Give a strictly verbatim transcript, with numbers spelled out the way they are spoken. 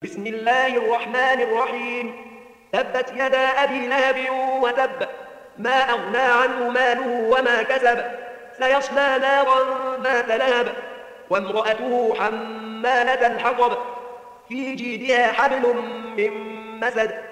بسم الله الرحمن الرحيم. تبت يدا أبي لهب وتب، ما أغنى عنه ماله وما كسب، سيصلى نارا ذات لهب، وامرأته حمالة الحطب، في جيدها حبل من مسد.